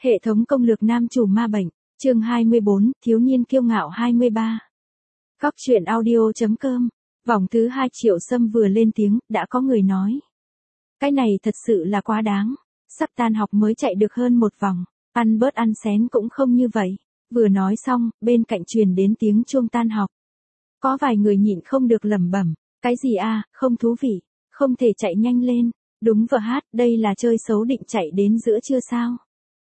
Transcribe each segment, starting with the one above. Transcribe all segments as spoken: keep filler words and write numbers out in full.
Hệ thống công lược nam chủ ma bệnh, chương hai mươi bốn, thiếu niên kiêu ngạo hai mươi ba. Góc truyện audio.com, vòng thứ hai Triệu Sâm vừa lên tiếng, đã có người nói. Cái này thật sự là quá đáng, sắp tan học mới chạy được hơn một vòng, ăn bớt ăn xén cũng không như vậy. Vừa nói xong, bên cạnh truyền đến tiếng chuông tan học. Có vài người nhịn không được lẩm bẩm, cái gì a, không thú vị, không thể chạy nhanh lên, đúng vợ hát, đây là chơi xấu định chạy đến giữa trưa sao?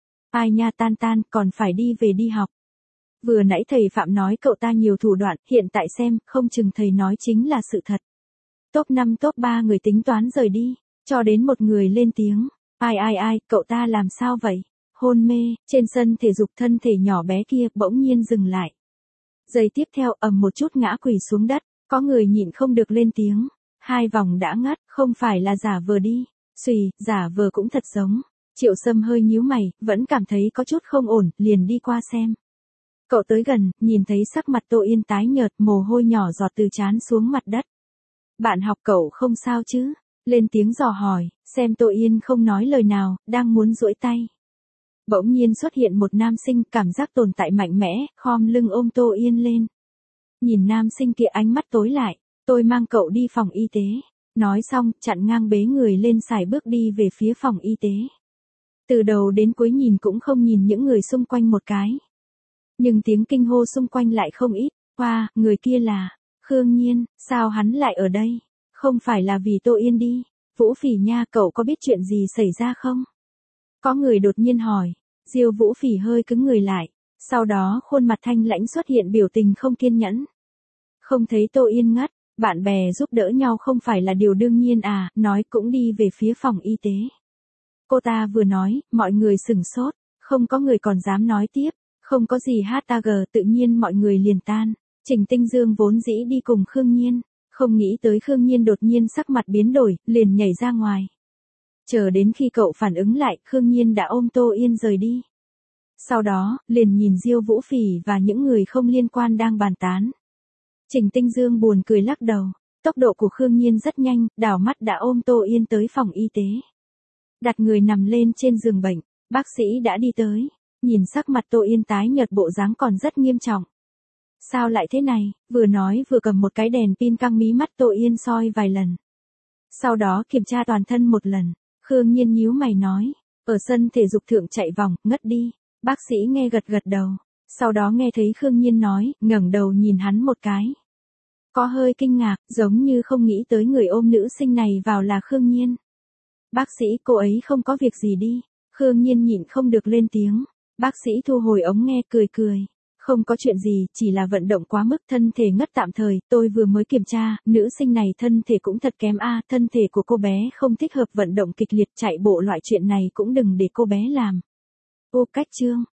Ai nha tan tan, còn phải đi về đi học. Vừa nãy thầy Phạm nói cậu ta nhiều thủ đoạn, hiện tại xem, không chừng thầy nói chính là sự thật. Top năm top ba người tính toán rời đi, cho đến một người lên tiếng, ai ai ai, cậu ta làm sao vậy? Hôn mê, trên sân thể dục thân thể nhỏ bé kia bỗng nhiên dừng lại. Giây tiếp theo ầm một chút ngã quỳ xuống đất, có người nhịn không được lên tiếng, hai vòng đã ngất, không phải là giả vờ đi, xùy, giả vờ cũng thật giống. Triệu Sâm hơi nhíu mày, vẫn cảm thấy có chút không ổn, liền đi qua xem. Cậu tới gần, nhìn thấy sắc mặt Tô Yên tái nhợt, mồ hôi nhỏ giọt từ trán xuống mặt đất. Bạn học cậu không sao chứ? Lên tiếng dò hỏi, xem Tô Yên không nói lời nào, đang muốn duỗi tay. Bỗng nhiên xuất hiện một nam sinh, cảm giác tồn tại mạnh mẽ, khom lưng ôm Tô Yên lên. Nhìn nam sinh kia ánh mắt tối lại, tôi mang cậu đi phòng y tế. Nói xong, chặn ngang bế người lên xài bước đi về phía phòng y tế. Từ đầu đến cuối nhìn cũng không nhìn những người xung quanh một cái. Nhưng tiếng kinh hô xung quanh lại không ít. Wow, người kia là Khương Nhiên, sao hắn lại ở đây? Không phải là vì Tô Yên đi. Vũ Phỉ nha, cậu có biết chuyện gì xảy ra không? Có người đột nhiên hỏi. Diêu Vũ Phỉ hơi cứng người lại. Sau đó khuôn mặt thanh lãnh xuất hiện biểu tình không kiên nhẫn. Không thấy Tô Yên ngất, bạn bè giúp đỡ nhau không phải là điều đương nhiên à, nói cũng đi về phía phòng y tế. Cô ta vừa nói, mọi người sửng sốt, không có người còn dám nói tiếp, không có gì hát tag, tự nhiên mọi người liền tan. Trình Tinh Dương vốn dĩ đi cùng Khương Nhiên, không nghĩ tới Khương Nhiên đột nhiên sắc mặt biến đổi, liền nhảy ra ngoài. Chờ đến khi cậu phản ứng lại, Khương Nhiên đã ôm Tô Yên rời đi. Sau đó, liền nhìn Diêu Vũ Phỉ và những người không liên quan đang bàn tán. Trình Tinh Dương buồn cười lắc đầu, tốc độ của Khương Nhiên rất nhanh, đảo mắt đã ôm Tô Yên tới phòng y tế. Đặt người nằm lên trên giường bệnh, bác sĩ đã đi tới, nhìn sắc mặt Tô Yên tái nhợt bộ dáng còn rất nghiêm trọng. Sao lại thế này, vừa nói vừa cầm một cái đèn pin căng mí mắt Tô Yên soi vài lần. Sau đó kiểm tra toàn thân một lần, Khương Nhiên nhíu mày nói, ở sân thể dục thượng chạy vòng, ngất đi, bác sĩ nghe gật gật đầu, sau đó nghe thấy Khương Nhiên nói, ngẩng đầu nhìn hắn một cái. Có hơi kinh ngạc, giống như không nghĩ tới người ôm nữ sinh này vào là Khương Nhiên. Bác sĩ, cô ấy không có việc gì đi. Khương Nhiên nhịn không được lên tiếng. Bác sĩ thu hồi ống nghe cười cười. Không có chuyện gì, chỉ là vận động quá mức, thân thể ngất tạm thời, tôi vừa mới kiểm tra, nữ sinh này thân thể cũng thật kém a, thân thể của cô bé không thích hợp vận động kịch liệt, chạy bộ loại chuyện này cũng đừng để cô bé làm. Ô cách chương,